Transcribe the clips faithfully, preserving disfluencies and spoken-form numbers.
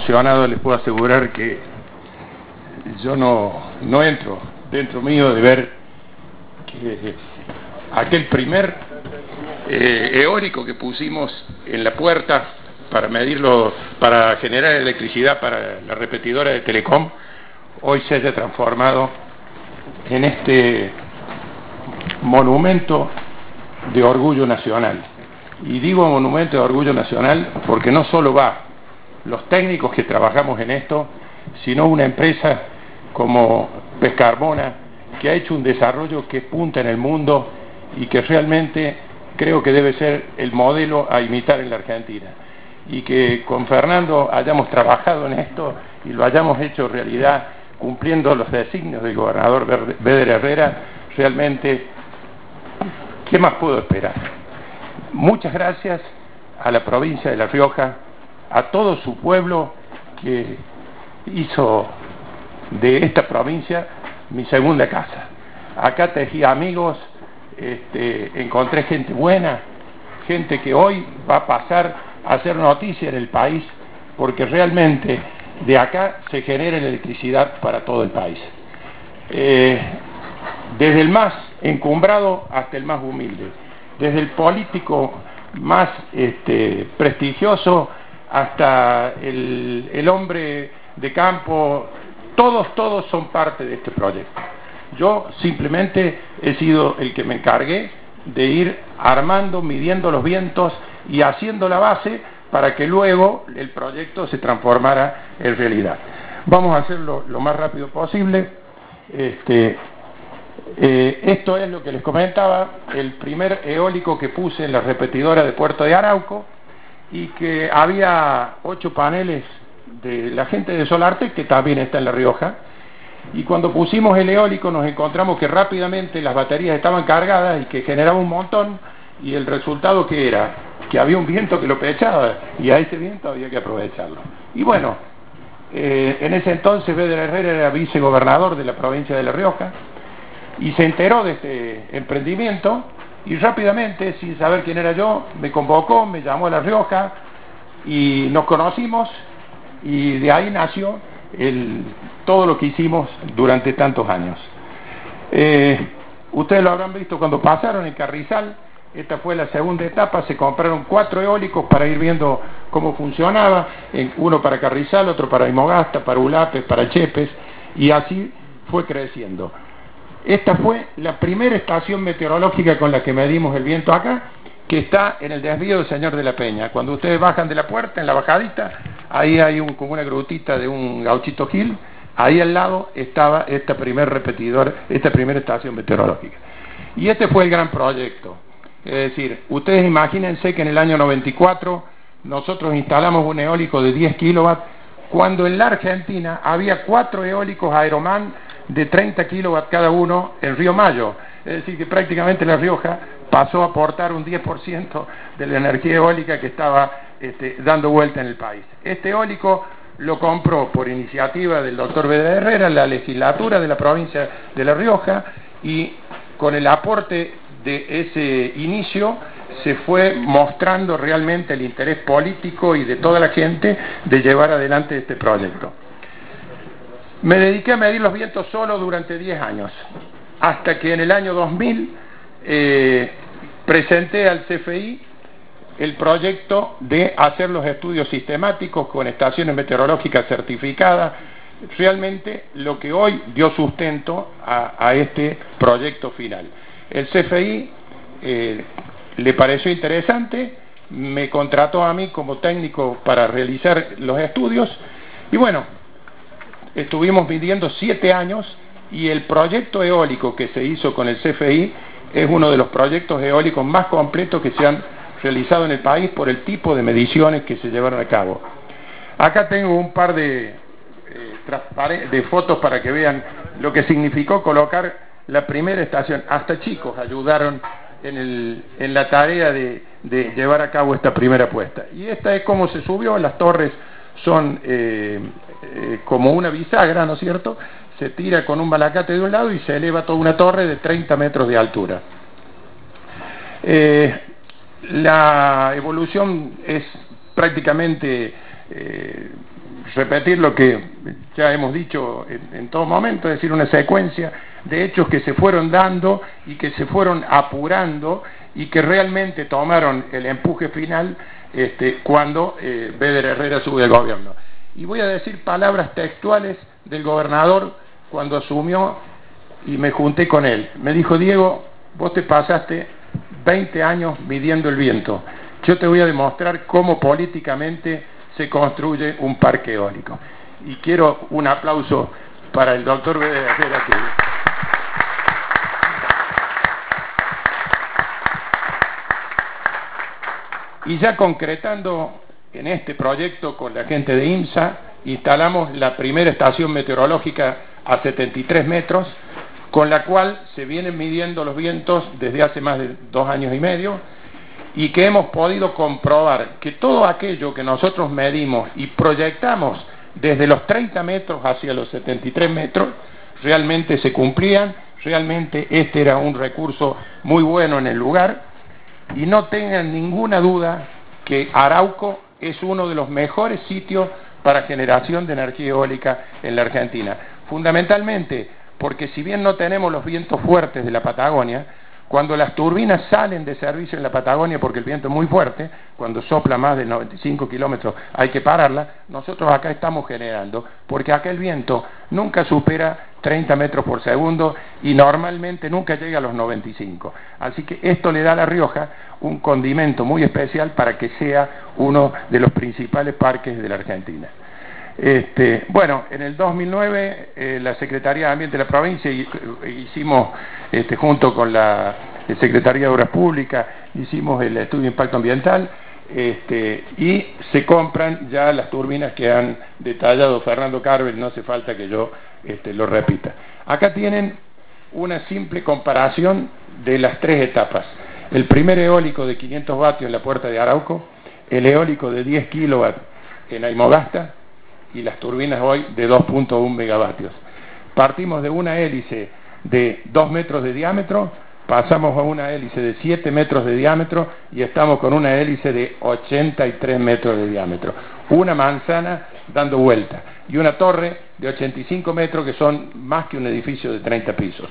emocionado, les puedo asegurar que yo no, no entro dentro mío de ver que aquel primer eh, eólico que pusimos en la puerta para medirlo, para generar electricidad para la repetidora de Telecom, hoy se haya transformado en este monumento de orgullo nacional. Y digo monumento de orgullo nacional porque no solo va los técnicos que trabajamos en esto, sino una empresa como Pescarmona, que ha hecho un desarrollo que punta en el mundo y que realmente creo que debe ser el modelo a imitar en la Argentina. Y que con Fernando hayamos trabajado en esto y lo hayamos hecho realidad, cumpliendo los designios del gobernador Beder Herrera, realmente, ¿qué más puedo esperar? Muchas gracias a la provincia de La Rioja, a todo su pueblo que hizo de esta provincia mi segunda casa. Acá tejí amigos, este, encontré gente buena, gente que hoy va a pasar a hacer noticia en el país, porque realmente de acá se genera electricidad para todo el país. Eh, desde el más encumbrado hasta el más humilde, desde el político más este, prestigioso hasta el, el hombre de campo, todos, todos son parte de este proyecto. Yo simplemente he sido el que me encargué de ir armando, midiendo los vientos y haciendo la base para que luego el proyecto se transformara en realidad. Vamos a hacerlo lo más rápido posible. Este, eh, esto es lo que les comentaba, el primer eólico que puse en la repetidora de Puerto de Arauco, y que había ocho paneles de la gente de Solartec, que también está en La Rioja, y cuando pusimos el eólico nos encontramos que rápidamente las baterías estaban cargadas y que generaba un montón, y el resultado que era que había un viento que lo pechaba y a ese viento había que aprovecharlo. Y bueno, eh, en ese entonces Beder Herrera era vicegobernador de la provincia de La Rioja y se enteró de este emprendimiento y rápidamente, sin saber quién era yo, me convocó, me llamó a La Rioja y nos conocimos, y de ahí nació el, todo lo que hicimos durante tantos años. Eh, ustedes lo habrán visto cuando pasaron en Carrizal. Esta fue la segunda etapa, se compraron cuatro eólicos para ir viendo cómo funcionaba, uno para Carrizal, otro para Imogasta, para Ulapes, para Chepes, y así fue creciendo. Esta fue la primera estación meteorológica con la que medimos el viento acá, que está en el desvío del Señor de la Peña. Cuando ustedes bajan de la puerta, en la bajadita, ahí hay un, como una grutita de un gauchito Gil, ahí al lado estaba esta primer repetidor, esta primera estación meteorológica. Y este fue el gran proyecto. Es decir, ustedes imagínense que en el año noventa y cuatro nosotros instalamos un eólico de diez kilowatts, cuando en la Argentina había cuatro eólicos Aeroman de treinta kilowatts cada uno en Río Mayo. Es decir, que prácticamente La Rioja pasó a aportar un diez por ciento de la energía eólica que estaba este, dando vuelta en el país. Este eólico lo compró por iniciativa del doctor Beder Herrera, la legislatura de la provincia de La Rioja, y con el aporte de ese inicio se fue mostrando realmente el interés político y de toda la gente de llevar adelante este proyecto. Me dediqué a medir los vientos solo durante diez años, hasta que en el año dos mil eh, presenté al C F I el proyecto de hacer los estudios sistemáticos con estaciones meteorológicas certificadas, realmente lo que hoy dio sustento a, a este proyecto final. El C F I eh, le pareció interesante, me contrató a mí como técnico para realizar los estudios, y bueno, estuvimos midiendo siete años, y el proyecto eólico que se hizo con el C F I es uno de los proyectos eólicos más completos que se han realizado en el país por el tipo de mediciones que se llevaron a cabo. Acá tengo un par de, eh, de fotos para que vean lo que significó colocar la primera estación. Hasta chicos ayudaron en, el, en la tarea de, de llevar a cabo esta primera puesta. Y esta es cómo se subió. Las torres son eh, eh, como una bisagra, ¿no es cierto? Se tira con un balacate de un lado y se eleva toda una torre de treinta metros de altura. Eh, la evolución es prácticamente eh, repetir lo que ya hemos dicho en, en todo momento, es decir, una secuencia de hechos que se fueron dando y que se fueron apurando y que realmente tomaron el empuje final este, cuando eh, Béder Herrera sube al gobierno. Y voy a decir palabras textuales del gobernador cuando asumió y me junté con él. Me dijo: Diego, vos te pasaste veinte años midiendo el viento. Yo te voy a demostrar cómo políticamente se construye un parque eólico. Y quiero un aplauso para el doctor Béder Herrera. Y ya concretando en este proyecto con la gente de INMSA, instalamos la primera estación meteorológica a setenta y tres metros, con la cual se vienen midiendo los vientos desde hace más de dos años y medio, y que hemos podido comprobar que todo aquello que nosotros medimos y proyectamos desde los treinta metros hacia los setenta y tres metros, realmente se cumplían, realmente este era un recurso muy bueno en el lugar, y no tengan ninguna duda que Arauco es uno de los mejores sitios para generación de energía eólica en la Argentina. Fundamentalmente porque si bien no tenemos los vientos fuertes de la Patagonia, cuando las turbinas salen de servicio en la Patagonia porque el viento es muy fuerte, cuando sopla más de noventa y cinco kilómetros hay que pararla, nosotros acá estamos generando, porque acá el viento nunca supera treinta metros por segundo y normalmente nunca llega a los noventa y cinco. Así que esto le da a La Rioja un condimento muy especial para que sea uno de los principales parques de la Argentina. Este, bueno, en el dos mil nueve eh, la Secretaría de Ambiente de la provincia y, hicimos, este, junto con la Secretaría de Obras Públicas, hicimos el estudio de impacto ambiental este, y se compran ya las turbinas que han detallado Fernando Carvel, no hace falta que yo este, lo repita. Acá tienen una simple comparación de las tres etapas. El primer eólico de quinientos vatios en la Puerta de Arauco, el eólico de diez kilowatts en Aymogasta, y las turbinas hoy de dos punto uno megavatios. Partimos de una hélice de dos metros de diámetro, pasamos a una hélice de siete metros de diámetro y estamos con una hélice de ochenta y tres metros de diámetro. Una manzana dando vuelta y una torre de ochenta y cinco metros que son más que un edificio de treinta pisos.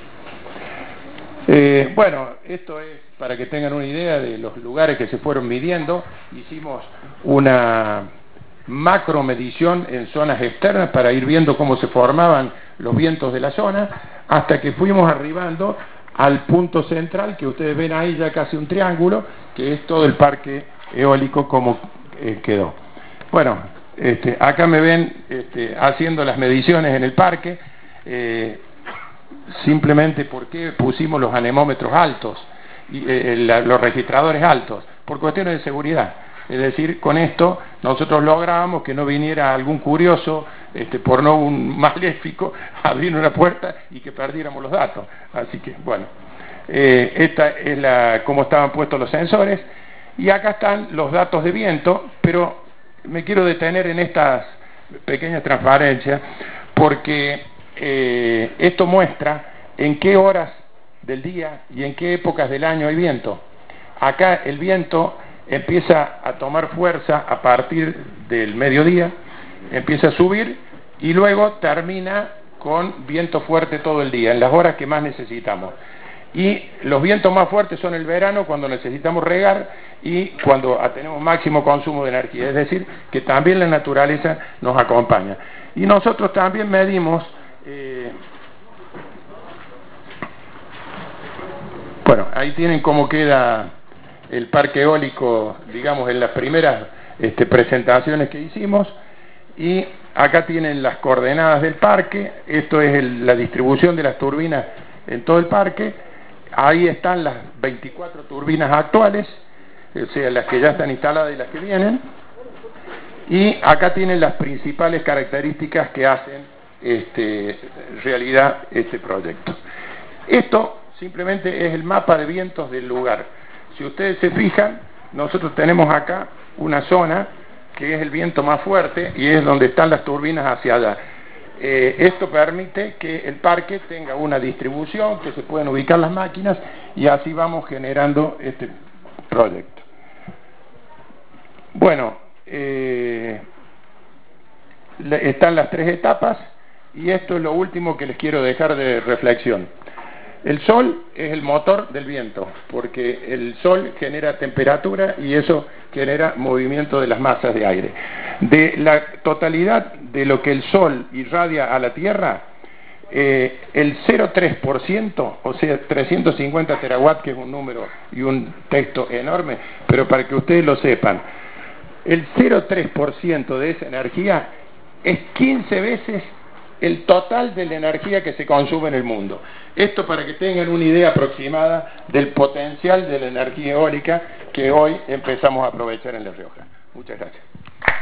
Eh, bueno, esto es para que tengan una idea de los lugares que se fueron midiendo. Hicimos una macro medición en zonas externas para ir viendo cómo se formaban los vientos de la zona, hasta que fuimos arribando al punto central, que ustedes ven ahí ya casi un triángulo, que es todo el parque eólico como eh, quedó. Bueno, este, acá me ven este, haciendo las mediciones en el parque, eh, simplemente porque pusimos los anemómetros altos, y, eh, la, los registradores altos, por cuestiones de seguridad. Es decir, con esto nosotros lográbamos que no viniera algún curioso, este, por no un maléfico, a abrir una puerta y que perdiéramos los datos. Así que, bueno, eh, esta es la cómo estaban puestos los sensores. Y acá están los datos de viento, pero me quiero detener en estas pequeñas transparencias, porque eh, esto muestra en qué horas del día y en qué épocas del año hay viento. Acá el viento empieza a tomar fuerza a partir del mediodía, empieza a subir y luego termina con viento fuerte todo el día, en las horas que más necesitamos. Y los vientos más fuertes son el verano, cuando necesitamos regar y cuando tenemos máximo consumo de energía, es decir, que también la naturaleza nos acompaña. Y nosotros también medimos, eh, bueno, ahí tienen cómo queda el parque eólico, digamos, en las primeras este, presentaciones que hicimos, y acá tienen las coordenadas del parque. Esto es el, la distribución de las turbinas en todo el parque. Ahí están las veinticuatro turbinas actuales, o sea, las que ya están instaladas y las que vienen, y acá tienen las principales características que hacen este, realidad este proyecto. Esto simplemente es el mapa de vientos del lugar. Si ustedes se fijan, nosotros tenemos acá una zona que es el viento más fuerte y es donde están las turbinas hacia allá. Eh, esto permite que el parque tenga una distribución, que se pueden ubicar las máquinas, y así vamos generando este proyecto. Bueno, eh, están las tres etapas, y esto es lo último que les quiero dejar de reflexión. El sol es el motor del viento, porque el sol genera temperatura y eso genera movimiento de las masas de aire. De la totalidad de lo que el sol irradia a la Tierra, eh, el cero coma tres por ciento, o sea, trescientos cincuenta terawatts, que es un número y un texto enorme, pero para que ustedes lo sepan, el cero coma tres por ciento de esa energía es quince veces el total de la energía que se consume en el mundo. Esto para que tengan una idea aproximada del potencial de la energía eólica que hoy empezamos a aprovechar en La Rioja. Muchas gracias.